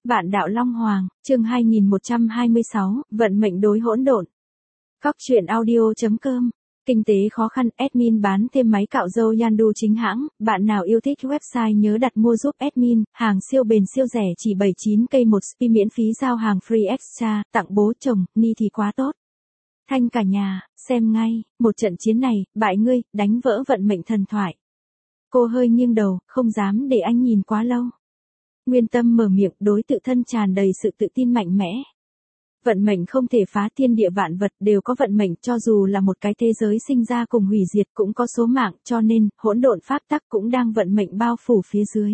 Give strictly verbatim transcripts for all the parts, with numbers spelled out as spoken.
Vạn đạo Long Hoàng, chương hai nghìn một trăm hai mươi sáu, vận mệnh đối hỗn độn. Góc truyện audio chấm com. Kinh tế khó khăn, admin bán thêm máy cạo râu Yandu chính hãng, bạn nào yêu thích website nhớ đặt mua giúp admin, hàng siêu bền siêu rẻ chỉ bảy mươi chín cây một spi miễn phí giao hàng free extra, tặng bố chồng, ni thì quá tốt. Thanh cả nhà, xem ngay, một trận chiến này, bại ngươi, đánh vỡ vận mệnh thần thoại. Cô hơi nghiêng đầu, không dám để anh nhìn quá lâu. Nguyên Tâm mở miệng, đối tự thân tràn đầy sự tự tin mạnh mẽ. Vận mệnh không thể phá, thiên địa vạn vật đều có vận mệnh, cho dù là một cái thế giới sinh ra cùng hủy diệt cũng có số mạng, cho nên, hỗn độn pháp tắc cũng đang vận mệnh bao phủ phía dưới.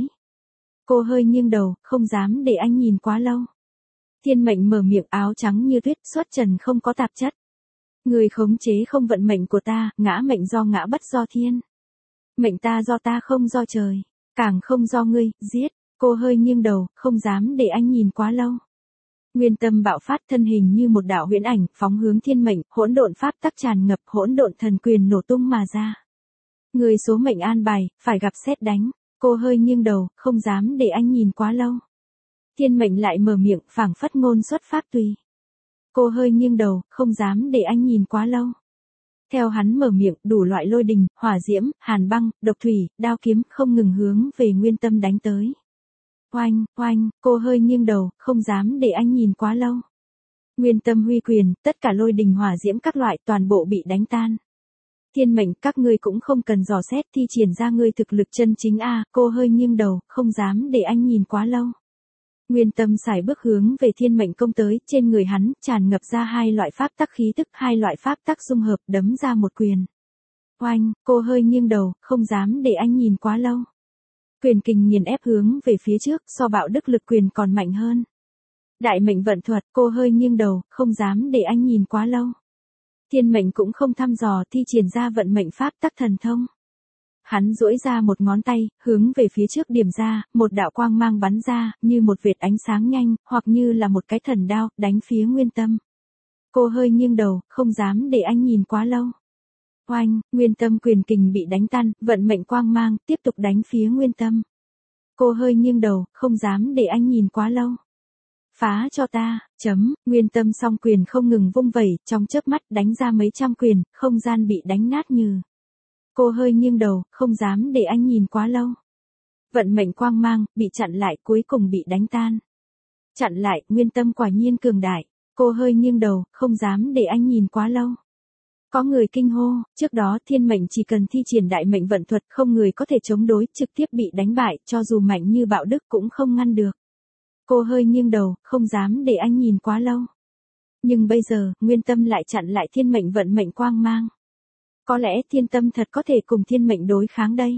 Cô hơi nghiêng đầu, không dám để anh nhìn quá lâu. Thiên mệnh mở miệng, áo trắng như tuyết, xuất trần không có tạp chất. Người khống chế không vận mệnh của ta, ngã mệnh do ngã bất do thiên. Mệnh ta do ta không do trời, càng không do ngươi, giết. Cô hơi nghiêng đầu, không dám để anh nhìn quá lâu. Nguyên Tâm bạo phát, thân hình như một đạo huyễn ảnh, phóng hướng thiên mệnh, hỗn độn pháp tắc tràn ngập, hỗn độn thần quyền nổ tung mà ra. Người số mệnh an bài, phải gặp sét đánh. Cô hơi nghiêng đầu, không dám để anh nhìn quá lâu. Thiên mệnh lại mở miệng, phảng phất ngôn xuất pháp tùy. Cô hơi nghiêng đầu, không dám để anh nhìn quá lâu. Theo hắn mở miệng, đủ loại lôi đình, hỏa diễm, hàn băng, độc thủy, đao kiếm không ngừng hướng về Nguyên Tâm đánh tới. Oanh, oanh, cô hơi nghiêng đầu, không dám để anh nhìn quá lâu. Nguyên Tâm huy quyền, tất cả lôi đình hỏa diễm các loại toàn bộ bị đánh tan. Thiên mệnh, các ngươi cũng không cần dò xét, thi triển ra ngươi thực lực chân chính a. Cô hơi nghiêng đầu, không dám để anh nhìn quá lâu. Nguyên Tâm xài bước hướng về thiên mệnh công tới, trên người hắn tràn ngập ra hai loại pháp tắc khí tức, hai loại pháp tắc dung hợp, đấm ra một quyền. Oanh, cô hơi nghiêng đầu, không dám để anh nhìn quá lâu. Quyền kình nghiền ép hướng về phía trước, so bạo đức lực quyền còn mạnh hơn. Đại mệnh vận thuật, cô hơi nghiêng đầu, không dám để anh nhìn quá lâu. Thiên mệnh cũng không thăm dò, thi triển ra vận mệnh pháp tắc thần thông. Hắn duỗi ra một ngón tay, hướng về phía trước điểm ra, một đạo quang mang bắn ra, như một vệt ánh sáng nhanh, hoặc như là một cái thần đao, đánh phía Nguyên Tâm. Cô hơi nghiêng đầu, không dám để anh nhìn quá lâu. Oanh, Nguyên Tâm quyền kình bị đánh tan, vận mệnh quang mang, tiếp tục đánh phía Nguyên Tâm. Cô hơi nghiêng đầu, không dám để anh nhìn quá lâu. Phá cho ta, chấm, Nguyên Tâm song quyền không ngừng vung vẩy, trong chớp mắt đánh ra mấy trăm quyền, không gian bị đánh nát như. Cô hơi nghiêng đầu, không dám để anh nhìn quá lâu. Vận mệnh quang mang, bị chặn lại, cuối cùng bị đánh tan. Chặn lại, Nguyên Tâm quả nhiên cường đại. Cô hơi nghiêng đầu, không dám để anh nhìn quá lâu. Có người kinh hô, trước đó thiên mệnh chỉ cần thi triển đại mệnh vận thuật, không người có thể chống đối, trực tiếp bị đánh bại, cho dù mạnh như bạo đức cũng không ngăn được. Cô hơi nghiêng đầu, không dám để anh nhìn quá lâu. Nhưng bây giờ, Nguyên Tâm lại chặn lại thiên mệnh vận mệnh quang mang. Có lẽ thiên tâm thật có thể cùng thiên mệnh đối kháng đây.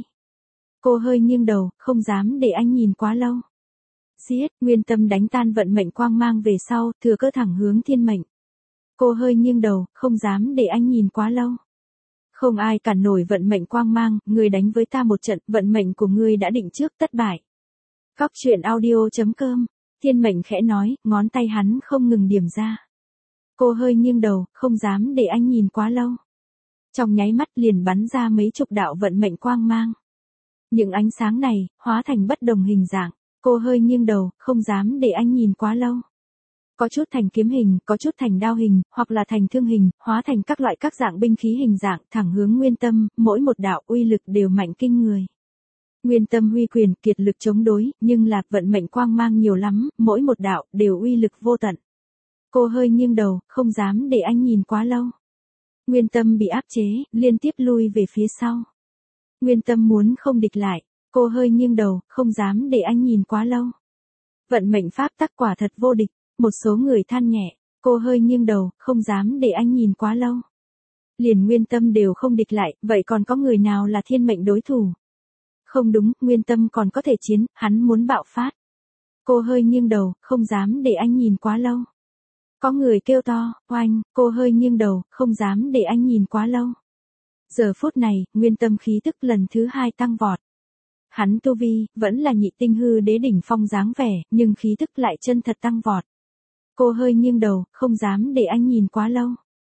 Cô hơi nghiêng đầu, không dám để anh nhìn quá lâu. Giết, Nguyên Tâm đánh tan vận mệnh quang mang về sau, thừa cơ thẳng hướng thiên mệnh. Cô hơi nghiêng đầu, không dám để anh nhìn quá lâu. Không ai cản nổi vận mệnh quang mang, người đánh với ta một trận, vận mệnh của ngươi đã định trước tất bại. Góc truyện audio chấm com, thiên mệnh khẽ nói, ngón tay hắn không ngừng điểm ra. Cô hơi nghiêng đầu, không dám để anh nhìn quá lâu. Trong nháy mắt liền bắn ra mấy chục đạo vận mệnh quang mang. Những ánh sáng này, hóa thành bất đồng hình dạng. Cô hơi nghiêng đầu, không dám để anh nhìn quá lâu. Có chút thành kiếm hình, có chút thành đao hình, hoặc là thành thương hình, hóa thành các loại các dạng binh khí hình dạng, thẳng hướng Nguyên Tâm, mỗi một đạo uy lực đều mạnh kinh người. Nguyên Tâm huy quyền, kiệt lực chống đối, nhưng là vận mệnh quang mang nhiều lắm, mỗi một đạo đều uy lực vô tận. Cô hơi nghiêng đầu, không dám để anh nhìn quá lâu. Nguyên Tâm bị áp chế, liên tiếp lui về phía sau. Nguyên Tâm muốn không địch lại, cô hơi nghiêng đầu, không dám để anh nhìn quá lâu. Vận mệnh pháp tắc quả thật vô địch, một số người than nhẹ, cô hơi nghiêng đầu, không dám để anh nhìn quá lâu. Liền Nguyên Tâm đều không địch lại, vậy còn có người nào là thiên mệnh đối thủ? Không đúng, Nguyên Tâm còn có thể chiến, hắn muốn bạo phát. Cô hơi nghiêng đầu, không dám để anh nhìn quá lâu. Có người kêu to, oanh, cô hơi nghiêng đầu, không dám để anh nhìn quá lâu. Giờ phút này, Nguyên Tâm khí tức lần thứ hai tăng vọt. Hắn tu vi, vẫn là nhị tinh hư đế đỉnh phong dáng vẻ, nhưng khí tức lại chân thật tăng vọt. Cô hơi nghiêng đầu, không dám để anh nhìn quá lâu.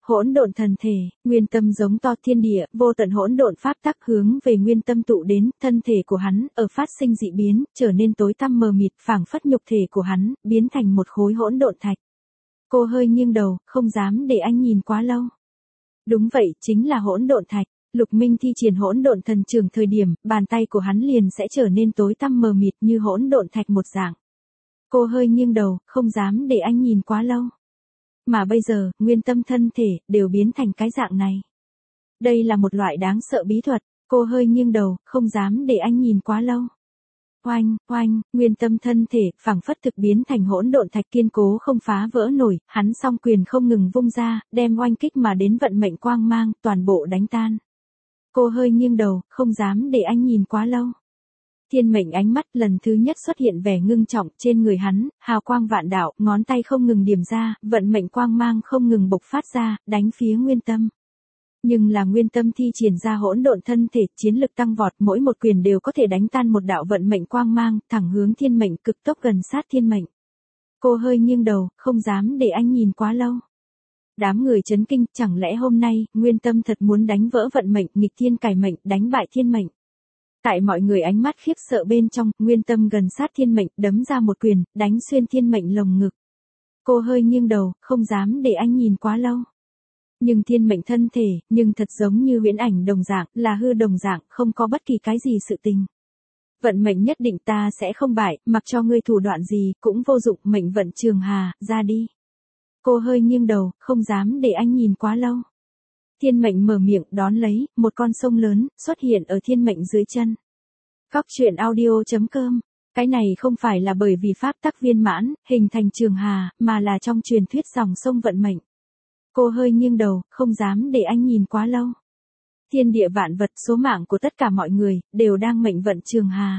Hỗn độn thần thể, nguyên tâm giống to thiên địa, vô tận hỗn độn pháp tắc hướng về nguyên tâm tụ đến, thân thể của hắn ở phát sinh dị biến, trở nên tối tăm mờ mịt, phảng phất nhục thể của hắn biến thành một khối hỗn độn thạch. Cô hơi nghiêng đầu, không dám để anh nhìn quá lâu. Đúng vậy, chính là hỗn độn thạch. Lục Minh thi triển hỗn độn thần trường thời điểm, bàn tay của hắn liền sẽ trở nên tối tăm mờ mịt như hỗn độn thạch một dạng. Cô hơi nghiêng đầu, không dám để anh nhìn quá lâu. Mà bây giờ, nguyên tâm thân thể, đều biến thành cái dạng này. Đây là một loại đáng sợ bí thuật, cô hơi nghiêng đầu, không dám để anh nhìn quá lâu. Oanh, oanh, nguyên tâm thân thể, phảng phất thực biến thành hỗn độn thạch kiên cố không phá vỡ nổi, hắn song quyền không ngừng vung ra, đem oanh kích mà đến vận mệnh quang mang, toàn bộ đánh tan. Cô hơi nghiêng đầu, không dám để anh nhìn quá lâu. Thiên mệnh ánh mắt lần thứ nhất xuất hiện vẻ ngưng trọng trên người hắn, hào quang vạn đạo, ngón tay không ngừng điểm ra, vận mệnh quang mang không ngừng bộc phát ra, đánh phía nguyên tâm. Nhưng là nguyên tâm thi triển ra hỗn độn thân thể, chiến lực tăng vọt, mỗi một quyền đều có thể đánh tan một đạo vận mệnh quang mang, thẳng hướng thiên mệnh, cực tốc gần sát thiên mệnh. Cô hơi nghiêng đầu, không dám để anh nhìn quá lâu. Đám người chấn kinh, chẳng lẽ hôm nay, nguyên tâm thật muốn đánh vỡ vận mệnh, nghịch thiên cải mệnh, đánh bại thiên mệnh. Tại mọi người ánh mắt khiếp sợ bên trong, nguyên tâm gần sát thiên mệnh, đấm ra một quyền, đánh xuyên thiên mệnh lồng ngực. Cô hơi nghiêng đầu, không dám để anh nhìn quá lâu. Nhưng thiên mệnh thân thể, nhưng thật giống như huyễn ảnh đồng dạng, là hư đồng dạng, không có bất kỳ cái gì sự tình. Vận mệnh nhất định ta sẽ không bại, mặc cho ngươi thủ đoạn gì, cũng vô dụng, mệnh vận trường hà, ra đi. Cô hơi nghiêng đầu, không dám để anh nhìn quá lâu. Thiên mệnh mở miệng đón lấy, một con sông lớn, xuất hiện ở thiên mệnh dưới chân. Cóc truyện audio chấm com. Cái này không phải là bởi vì pháp tắc viên mãn, hình thành trường hà, mà là trong truyền thuyết dòng sông vận mệnh. Cô hơi nghiêng đầu, không dám để anh nhìn quá lâu. Thiên địa vạn vật, số mạng của tất cả mọi người, đều đang mệnh vận trường hà.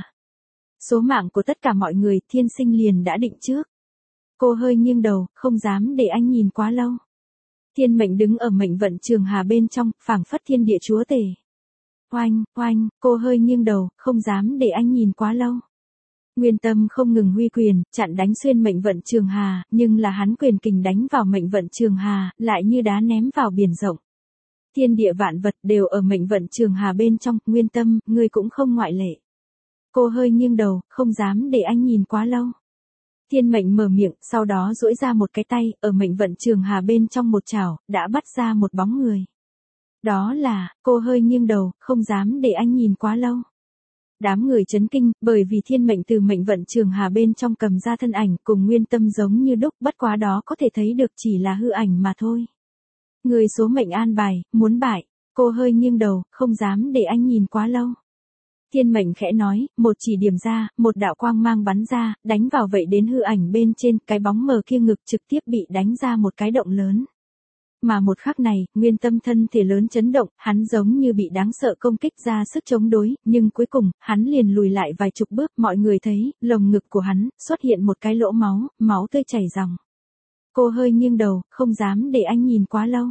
Số mạng của tất cả mọi người, thiên sinh liền đã định trước. Cô hơi nghiêng đầu, không dám để anh nhìn quá lâu. Thiên mệnh đứng ở mệnh vận trường hà bên trong, phảng phất thiên địa chúa tể. Oanh, oanh, cô hơi nghiêng đầu, không dám để anh nhìn quá lâu. Nguyên tâm không ngừng huy quyền, chặn đánh xuyên mệnh vận trường hà, nhưng là hắn quyền kình đánh vào mệnh vận trường hà, lại như đá ném vào biển rộng. Thiên địa vạn vật đều ở mệnh vận trường hà bên trong, nguyên tâm, ngươi cũng không ngoại lệ. Cô hơi nghiêng đầu, không dám để anh nhìn quá lâu. Thiên mệnh mở miệng, sau đó duỗi ra một cái tay, ở mệnh vận trường hà bên trong một chảo, đã bắt ra một bóng người. Đó là, cô hơi nghiêng đầu, không dám để anh nhìn quá lâu. Đám người chấn kinh, bởi vì thiên mệnh từ mệnh vận trường hà bên trong cầm ra thân ảnh cùng nguyên tâm giống như đúc, bất quá đó có thể thấy được chỉ là hư ảnh mà thôi. Người số mệnh an bài, muốn bại, cô hơi nghiêng đầu, không dám để anh nhìn quá lâu. Thiên mệnh khẽ nói, một chỉ điểm ra, một đạo quang mang bắn ra, đánh vào vậy đến hư ảnh bên trên, cái bóng mờ kia ngực trực tiếp bị đánh ra một cái động lớn. Mà một khắc này, nguyên tâm thân thể lớn chấn động, hắn giống như bị đáng sợ công kích ra sức chống đối, nhưng cuối cùng, hắn liền lùi lại vài chục bước, mọi người thấy, lồng ngực của hắn, xuất hiện một cái lỗ máu, máu tươi chảy ròng. Cô hơi nghiêng đầu, không dám để anh nhìn quá lâu.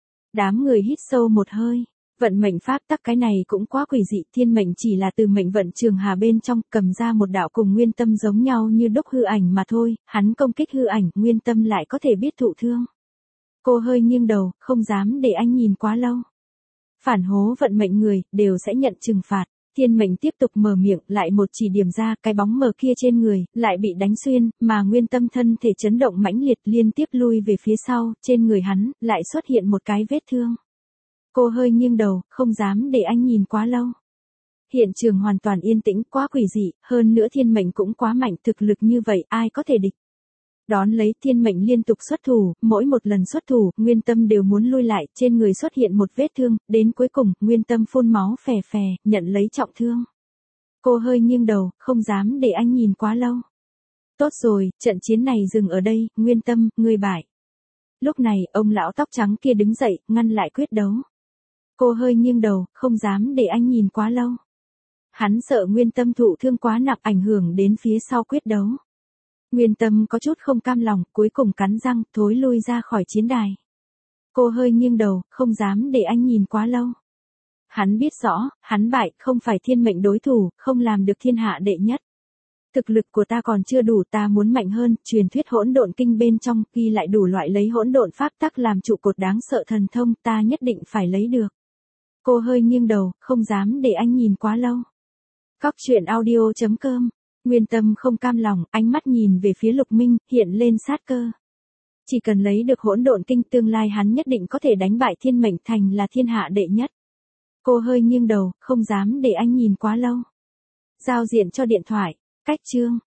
Đám người hít sâu một hơi. Vận mệnh pháp tắc cái này cũng quá quỷ dị, thiên mệnh chỉ là từ mệnh vận trường hà bên trong, cầm ra một đạo cùng nguyên tâm giống nhau như đúc hư ảnh mà thôi, hắn công kích hư ảnh, nguyên tâm lại có thể biết thụ thương. Cô hơi nghiêng đầu, không dám để anh nhìn quá lâu. Phản hố vận mệnh người, đều sẽ nhận trừng phạt. Thiên mệnh tiếp tục mở miệng, lại một chỉ điểm ra, cái bóng mờ kia trên người, lại bị đánh xuyên, mà nguyên tâm thân thể chấn động mãnh liệt liên tiếp lui về phía sau, trên người hắn, lại xuất hiện một cái vết thương. Cô hơi nghiêng đầu, không dám để anh nhìn quá lâu. Hiện trường hoàn toàn yên tĩnh, quá quỷ dị, hơn nữa thiên mệnh cũng quá mạnh, thực lực như vậy, ai có thể địch. Đón lấy thiên mệnh liên tục xuất thủ, mỗi một lần xuất thủ, nguyên tâm đều muốn lui lại, trên người xuất hiện một vết thương, đến cuối cùng, nguyên tâm phun máu phè phè, nhận lấy trọng thương. Cô hơi nghiêng đầu, không dám để anh nhìn quá lâu. Tốt rồi, trận chiến này dừng ở đây, nguyên tâm, ngươi bại. Lúc này, ông lão tóc trắng kia đứng dậy, ngăn lại quyết đấu. Cô hơi nghiêng đầu, không dám để anh nhìn quá lâu. Hắn sợ nguyên tâm thụ thương quá nặng ảnh hưởng đến phía sau quyết đấu. Nguyên tâm có chút không cam lòng, cuối cùng cắn răng, thối lui ra khỏi chiến đài. Cô hơi nghiêng đầu, không dám để anh nhìn quá lâu. Hắn biết rõ, hắn bại, không phải thiên mệnh đối thủ, không làm được thiên hạ đệ nhất. Thực lực của ta còn chưa đủ, ta muốn mạnh hơn, truyền thuyết hỗn độn kinh bên trong ghi lại đủ loại lấy hỗn độn pháp tắc làm trụ cột đáng sợ thần thông, ta nhất định phải lấy được. Cô hơi nghiêng đầu, không dám để anh nhìn quá lâu. Cóc truyện audio chấm com. Nguyên Tâm không cam lòng, ánh mắt nhìn về phía Lục Minh, hiện lên sát cơ. Chỉ cần lấy được hỗn độn kinh, tương lai hắn nhất định có thể đánh bại Thiên Mệnh Thành là thiên hạ đệ nhất. Cô hơi nghiêng đầu, không dám để anh nhìn quá lâu. Giao diện cho điện thoại. Cách chương.